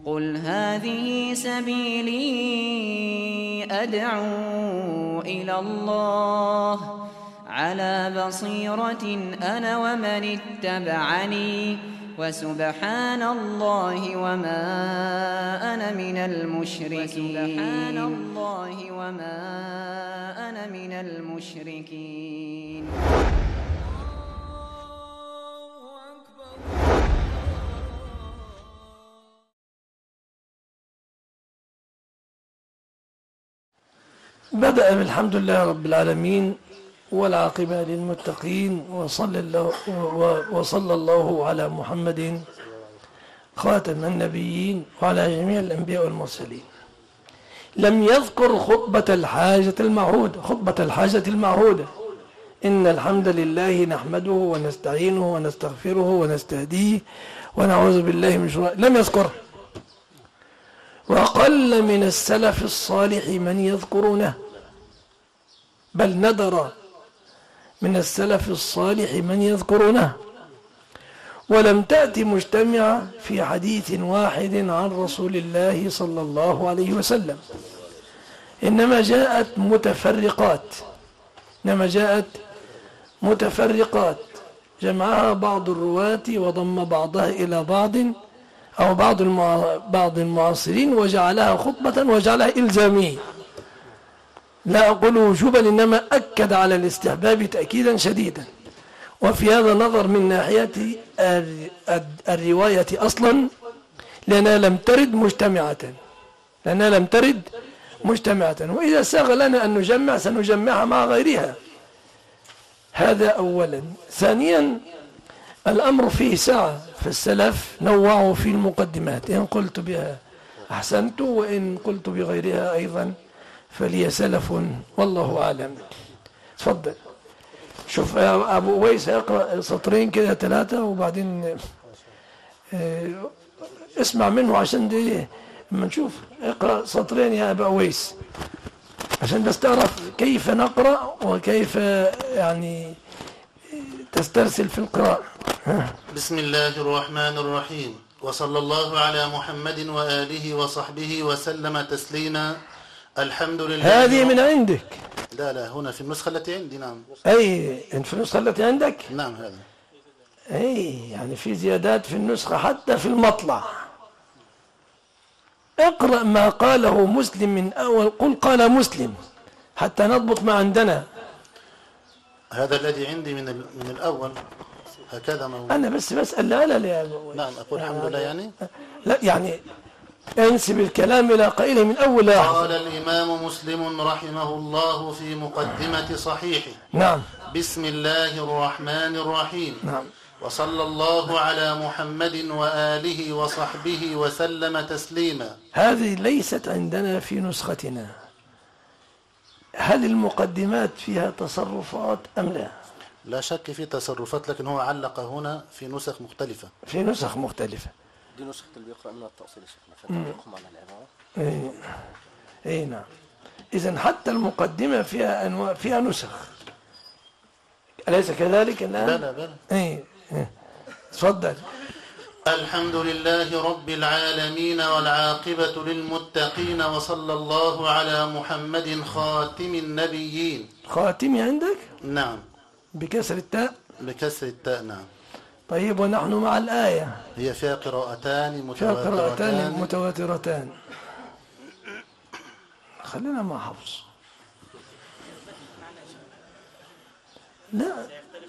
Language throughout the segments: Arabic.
قل هذه سبيلي أدعو إلى الله على بصيرة أنا ومن اتبعني وسبحان الله وما أنا من المشركين. بدأ بالحمد لله رب العالمين والعاقبة للمتقين وصلى الله على محمد خاتم النبيين وعلى جميع الأنبياء والمرسلين. لم يذكر خطبة الحاجة المعهودة إن الحمد لله نحمده ونستعينه ونستغفره ونستهديه ونعوذ بالله من شرور لم يذكره. وقل من السلف الصالح من يذكرونه، بل ندر من السلف الصالح من يذكرونه، ولم تأتي مجتمعة في حديث واحد عن رسول الله صلى الله عليه وسلم، إنما جاءت متفرقات جمعها بعض الرواة وضم بعضها إلى بعض أو بعض المعاصرين وجعلها خطبة وجعلها إلزامية. لا أقول وجوبا، إنما أكد على الاستحباب تأكيدا شديدا. وفي هذا نظر من ناحية الرواية أصلا لأنها لم ترد مجتمعة، وإذا ساغ لنا أن نجمع سنجمعها مع غيرها. هذا أولا. ثانيا الأمر فيه سعة، فالسلف نوعوا في المقدمات، إن قلت بها أحسنت وإن قلت بغيرها أيضا فلي سلف والله أعلم. تفضل. شوف يا أبو أويس يقرأ سطرين كده 3 وبعدين اسمع منه عشان دي لما نشوف. اقرأ سطرين يا أبو أويس عشان بس تعرف كيف نقرأ وكيف يعني تسترسل في القراءة. بسم الله الرحمن الرحيم، وصلى الله على محمد وآله وصحبه وسلم تسليما. الحمد لله. هذه من عندك؟ لا هنا في النسخة التي عندي. نعم. أي في النسخة التي عندك؟ نعم هذا. أي يعني في زيادات في النسخة حتى في المطلع. اقرأ ما قاله مسلم من أول. قل قال مسلم حتى نضبط ما عندنا. هذا الذي عندي من الأول هكذا موجود. أنا بس بسأل. لا نعم أقول الحمد لله يعني. لا يعني انسب الكلام إلى قائله من أول لحظة. قال الإمام مسلم رحمه الله في مقدمة صحيحه. نعم. بسم الله الرحمن الرحيم. نعم. وصلى الله على محمد وآله وصحبه وسلم تسليما. هذه ليست عندنا في نسختنا. هل المقدمات فيها تصرفات أم لا؟ لا شك في تصرفات، لكن هو علق هنا في نسخ مختلفة. دي نسخة اللي بيقرأ منها التأصيل يا شيخنا، فتحكم على العبارة. اي نعم. إذن حتى المقدمة فيها أنواع، فيها نسخ، أليس كذلك الآن؟ بلى. تفضل. الحمد لله رب العالمين والعاقبة للمتقين، وصلى الله على محمد خاتم النبيين. خاتم عندك؟ نعم. بكسر التاء؟ بكسر التاء نعم. طيب ونحن مع الآية. هي فيها قراءتان متواترتان. خلينا مع حفص. لا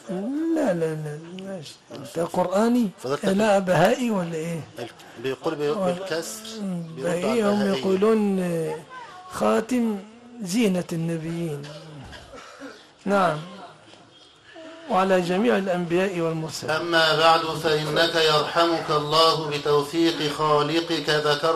ده قرآني. لا بهائي ولا ايه؟ بيقول بالكسر. بهائي هم يقولون خاتم زينة النبيين. نعم. وعلى جميع الأنبياء والمرسلين. أما بعد، فإنك يرحمك الله بتوفيق خالقك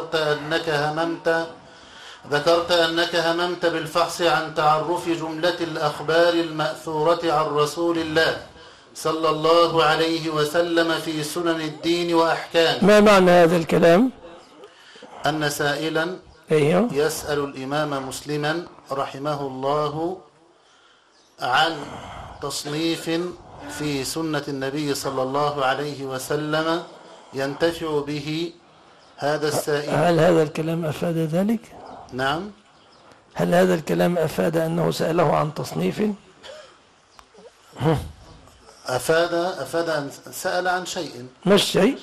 ذكرت أنك هممت بالفحص عن تعرف جملة الأخبار المأثورة عن رسول الله صلى الله عليه وسلم في سنن الدين وأحكامه. ما معنى هذا الكلام؟ أن سائلا يسأل الإمام مسلما رحمه الله عن تصنيف في سنة النبي صلى الله عليه وسلم ينتفع به هذا السائل. هل هذا الكلام أفاد ذلك؟ نعم. هل هذا الكلام أفاد أنه سأله عن تصنيف؟ أفاد أن سأل عن شيء. ما الشيء؟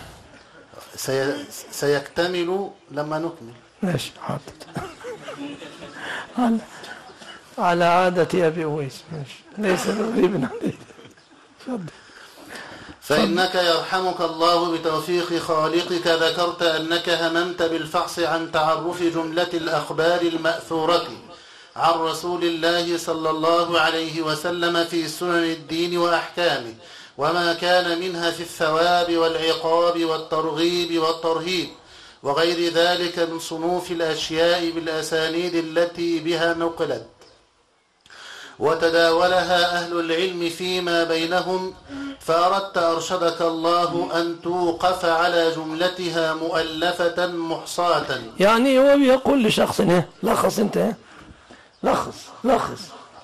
سيكتمل لما نكمل. ماشي حاضر. على عادة أبي أويس. ماشي ليس غريبا عليك. تفضل. فإنك يرحمك الله بتوفيق خالقك ذكرت أنك هممت بالفحص عن تعرف جملة الأخبار المأثورة عن رسول الله صلى الله عليه وسلم في سنن الدين وأحكامه وما كان منها في الثواب والعقاب والترغيب والترهيب وغير ذلك من صنوف الأشياء بالأسانيد التي بها نقلت وتداولها أهل العلم فيما بينهم فأردت أرشدك الله أن توقف على جملتها مؤلفة محصاة. يعني هو بيقول لشخص لخص انت لخص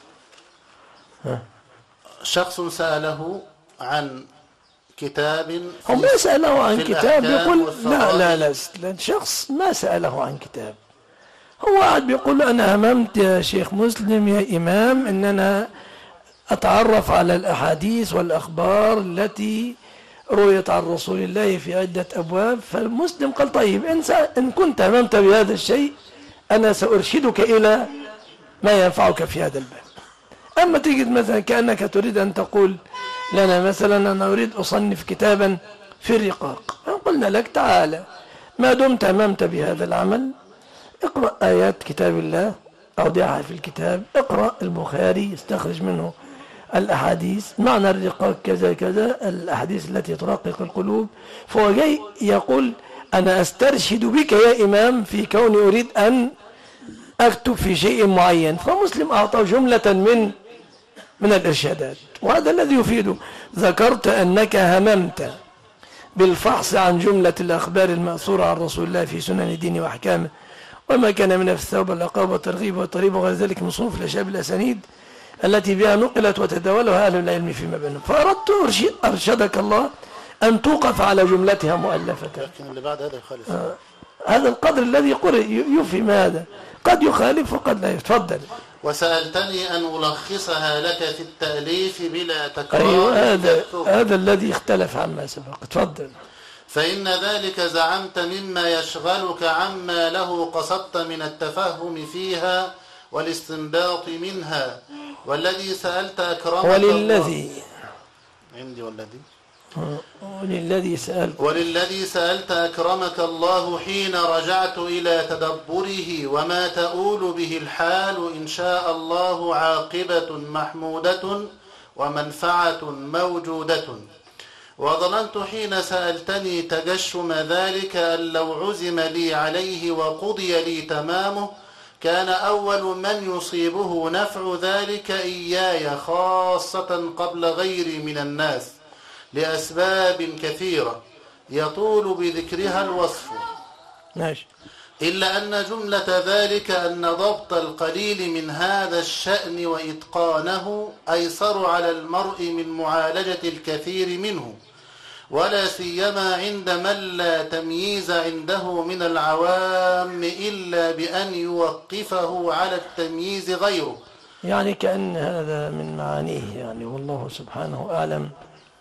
شخص سأله عن كتاب هو ما سأله عن كتاب يقول لا شخص ما سأله عن كتاب هو قاعد بيقول أنا هممت يا شيخ مسلم يا إمام أن أنا أتعرف على الأحاديث والأخبار التي رويت عن رسول الله في عدة أبواب. فالمسلم قال طيب إن كنت هممت بهذا الشيء أنا سأرشدك إلى ما ينفعك في هذا الباب. أما تجد مثلا كأنك تريد أن تقول لنا مثلا أنا أريد أصنف كتابا في الرقاق قلنا لك تعالى ما دمت هممت بهذا العمل اقرأ آيات كتاب الله أوضعها في الكتاب اقرأ البخاري استخرج منه الأحاديث معنى الرقاق كذا كذا الأحاديث التي ترقق القلوب. فهو جاي يقول أنا أسترشد بك يا إمام في كوني أريد أن أكتب في شيء معين. فمسلم أعطى جملة من الإرشادات وهذا الذي يفيده. ذكرت أنك هممت بالفحص عن جملة الأخبار المأثورة عن رسول الله في سنن الدين وأحكامه وما كان من الثواب والعقاب والترغيب والترهيب وغير ذلك من صنوف الأشياء بالأسانيد التي بها نقلت وتداولها أهل العلم فيما بينهم. فأردت أرشدك الله أن توقف على جملتها مؤلفة. لكن اللي بعد هذا يخالف. هذا القدر الذي يفهم هذا قد يخالف وقد لا. يتفضل. وسألتني أن ألخصها لك في التأليف بلا تكرار. أيوة هذا الذي اختلف عما سبق. تفضل. فإن ذلك زعمت مما يشغلك عما له قصدت من التفهم فيها والاستنباط منها والذي سألت أكرمك وللذي عندي وللذي سألت أكرمك الله حين رجعت إلى تدبره وما تؤول به الحال إن شاء الله عاقبة محمودة ومنفعة موجودة. وظننت حين سألتني تجشم ذلك أن لو عزم لي عليه وقضي لي تمامه كان أول من يصيبه نفع ذلك إياي خاصة قبل غيري من الناس لأسباب كثيرة يطول بذكرها الوصف. ماشي. إلا أن جملة ذلك أن ضبط القليل من هذا الشأن وإتقانه أيسر على المرء من معالجة الكثير منه ولا سيما عند من لا تمييز عنده من العوام إلا بأن يوقفه على التمييز غيره. يعني كأن هذا من معانيه يعني والله سبحانه أعلم.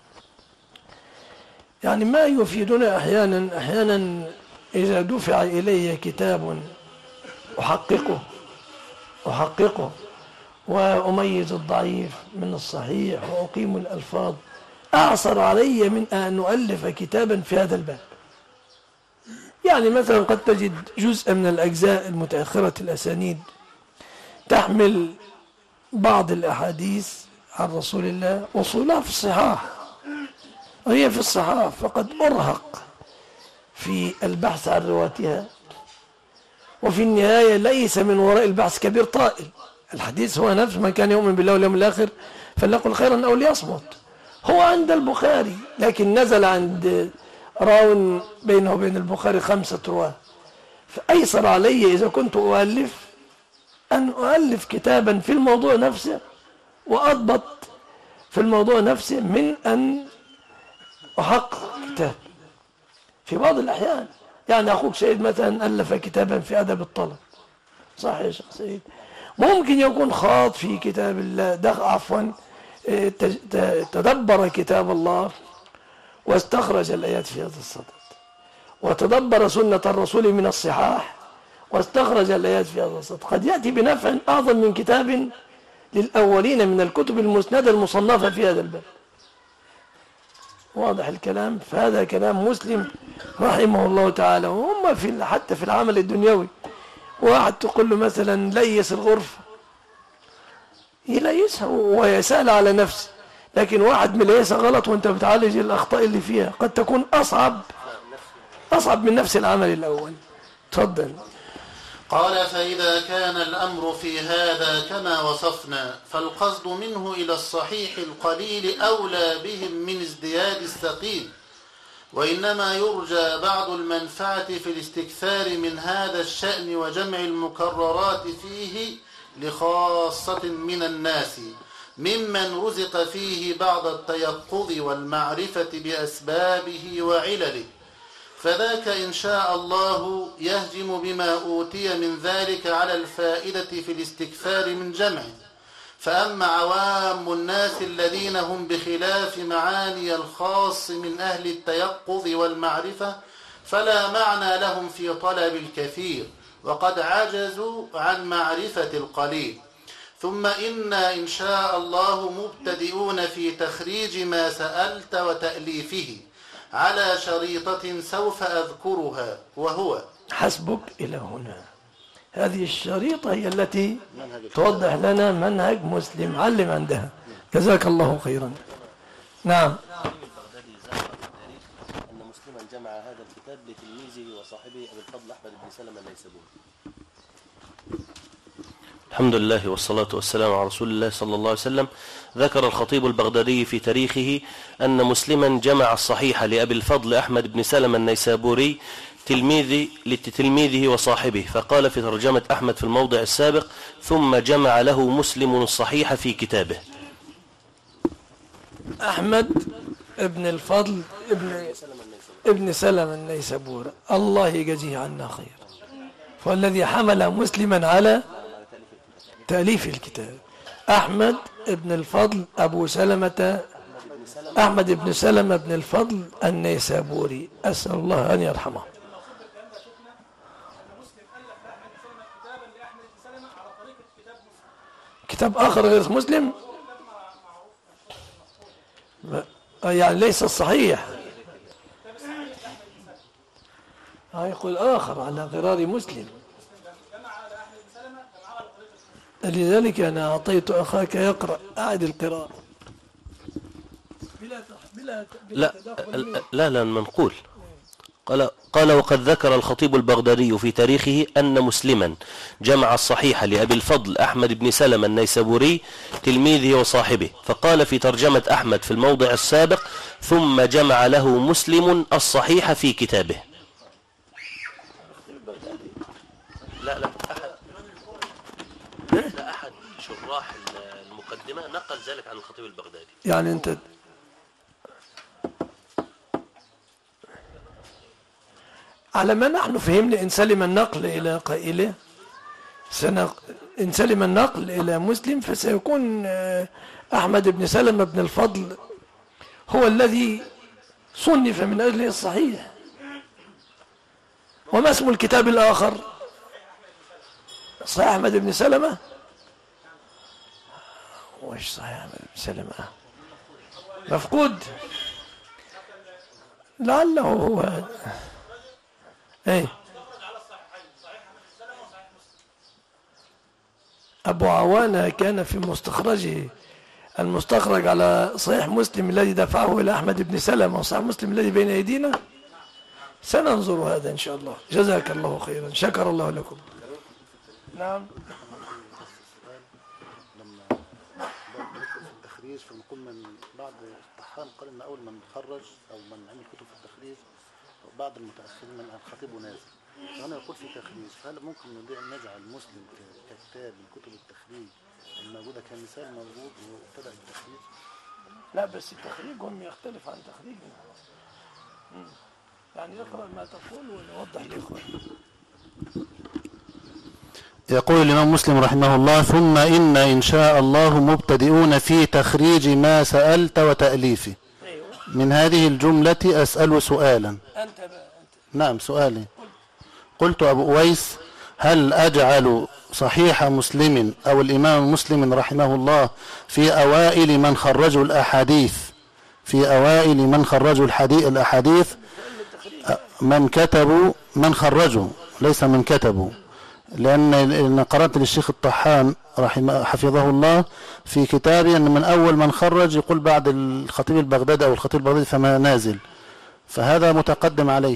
يعني ما يفيدنا أحيانا إذا دفع إلي كتاب أحققه وأميز الضعيف من الصحيح وأقيم الألفاظ أعصر علي من أن أؤلف كتابا في هذا الباب. يعني مثلا قد تجد جزء من الأجزاء المتأخرة الأسانيد تحمل بعض الأحاديث عن رسول الله وصولها في الصحاح وهي في الصحاح فقد أرهق في البحث عن رواتها وفي النهاية ليس من وراء البحث كبير طائل. الحديث هو نفس من كان يؤمن بالله واليوم الآخر فليقل خيرا أو ليصمت. هو عند البخاري لكن نزل عند راو بينه وبين البخاري 5 رواة. فأيسر علي إذا كنت أؤلف أن أؤلف كتابا في الموضوع نفسه وأضبط في الموضوع نفسه من أن أحقق كتاب. في بعض الأحيان يعني أخوك سيد مثلا ألف كتابا في أدب الطلب، صح يا شيخ سيد؟ ممكن يكون خاض في كتاب الله، عفوا تدبر كتاب الله واستخرج الآيات في هذا الصدد، وتدبر سنة الرسول من الصحاح واستخرج الآيات في هذا الصدد. قد يأتي بنفع أعظم من كتاب للأولين من الكتب المسندة المصنفة في هذا الباب. واضح الكلام؟ فهذا كلام مسلم رحمه الله تعالى. وهم حتى في العمل الدنيوي، واحد تقول له مثلا ليس الغرفة، يليسها ويسأل على نفسه، لكن واحد مليسها غلط وانت بتعالج الأخطاء اللي فيها قد تكون أصعب من نفس العمل الأول. تفضل. قال: فإذا كان الأمر في هذا كما وصفنا، فالقصد منه إلى الصحيح القليل أولى بهم من ازدياد الثقيل، وإنما يرجى بعض المنفعة في الاستكثار من هذا الشأن وجمع المكررات فيه لخاصة من الناس ممن رزق فيه بعض التيقظ والمعرفة بأسبابه وعلله، فذاك إن شاء الله يهجم بما أوتي من ذلك على الفائدة في الاستكثار من جمعه. فأما عوام الناس الذين هم بخلاف معاني الخاص من أهل التيقظ والمعرفة فلا معنى لهم في طلب الكثير، وقد عجزوا عن معرفة القليل. ثم إن شاء الله مبتدئون في تخريج ما سألت وتأليفه على شريطة سوف أذكرها، وهو حسبك إلى هنا. هذه الشريطة هي التي توضح لنا منهج مسلم. علم عندها، جزاك الله خيرا. نعم. أن مسلما جمع هذا الكتاب لتلميذه وصاحبه أبي الفضل أحمد بن سلمة النيسابوري. الحمد لله والصلاة والسلام على رسول الله صلى الله عليه وسلم. ذكر الخطيب البغدادي في تاريخه أن مسلما جمع الصحيح لأبي الفضل أحمد بن سلمة النيسابوري لتلميذه وصاحبه، فقال في ترجمة أحمد في الموضع السابق: ثم جمع له مسلم الصحيح في كتابه. أحمد ابن الفضل ابن سلمة النيسابوري، الله يجزيه عنا خير، فالذي حمل مسلما على تأليف الكتاب. أحمد ابن الفضل أبو سلمة، أحمد بن سلمة بن الفضل النيسابوري، أسأل الله أن يرحمه. كتاب آخر غير مسلم، يعني ليس الصحيح، يقول آخر على غرار مسلم. لذلك أنا أعطيت أخاك يقرأ، أعد القراءة. لا منقول. قال: وقد ذكر الخطيب البغدادي في تاريخه أن مسلما جمع الصحيح لأبي الفضل أحمد بن سلمة النيسابوري تلميذه وصاحبه، فقال في ترجمة أحمد في الموضع السابق: ثم جمع له مسلم الصحيح في كتابه. لا أحد شراح المقدمة نقل ذلك عن الخطيب البغدادي. يعني أنت على ما نحن فهمنا، إن سلم النقل إلى قائله، إن سلم النقل إلى مسلم فسيكون أحمد بن سلمة بن الفضل هو الذي صنف من أجله الصحيح. وما اسم الكتاب الآخر؟ صحيح أحمد بن سلمة؟ وإيش صحيح أحمد بن سلمة؟ مفقود، لعله هو. ايه، أبو عوانة كان في مستخرجه المستخرج على صحيح مسلم الذي دفعه إلى أحمد بن سلمة وصحيح مسلم الذي بين أيدينا. سننظر هذا إن شاء الله. جزاك الله خيرا، شكر الله لكم. نعم. لما في التخريج فنقول من بعض الطحان قال إن أول من خرج أو من عمل كتب في التخريج بعض المتأخرين من الخطيب ونازل، وأنا أقول في تخريج، فهل ممكن نجعل مسلم ككتاب من كتب التخريج الموجودة كمثال موجود وابتدأ التخريج؟ لا، بس تخريجهم يختلف عن تخريجنا. يعني اقرأ ما تقول ونوضح للإخوان. يقول الإمام مسلم رحمه الله: ثم إن شاء الله مبتدئون في تخريج ما سألت وتأليفه. من هذه الجملة أسأل سؤالا. نعم سؤالي. قلت أبو أويس: هل أجعل صحيح مسلم أو الإمام مسلم رحمه الله في أوائل من خرجوا الأحاديث، الأحاديث من كتبوا، من خرجوا ليس من كتبوا، لأن قرأت للشيخ الطحان حفظه الله في كتابه أن من أول من خرج يقول بعد الخطيب البغدادي أو الخطيب البغدادي فما نازل، فهذا متقدم عليه.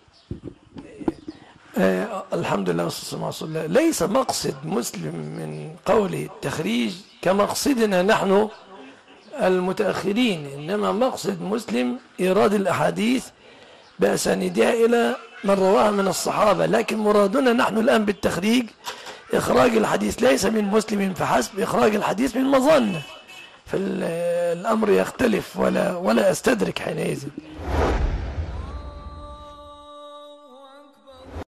الحمد لله والصلاة والسلام على رسول الله. ليس مقصد مسلم من قوله التخريج كمقصدنا نحن المتأخرين، إنما مقصد مسلم إيراد الأحاديث بأسانيدها إلى من رواها من الصحابة، لكن مرادنا نحن الآن بالتخريج إخراج الحديث ليس من مسلم فحسب، إخراج الحديث من مظنة، فالأمر يختلف ولا أستدرك حينئذ.